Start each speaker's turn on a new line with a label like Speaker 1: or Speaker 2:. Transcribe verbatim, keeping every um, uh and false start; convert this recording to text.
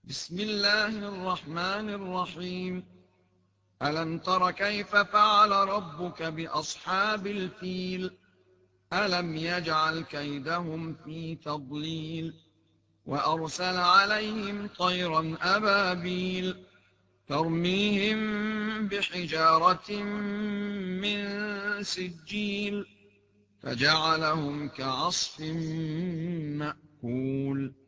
Speaker 1: بسم الله الرحمن الرحيم. ألم تر كيف فعل ربك بأصحاب الفيل؟ ألم يجعل كيدهم في تضليل وأرسل عليهم طيرا أبابيل ترميهم بحجارة من سجيل فجعلهم كعصف مأكول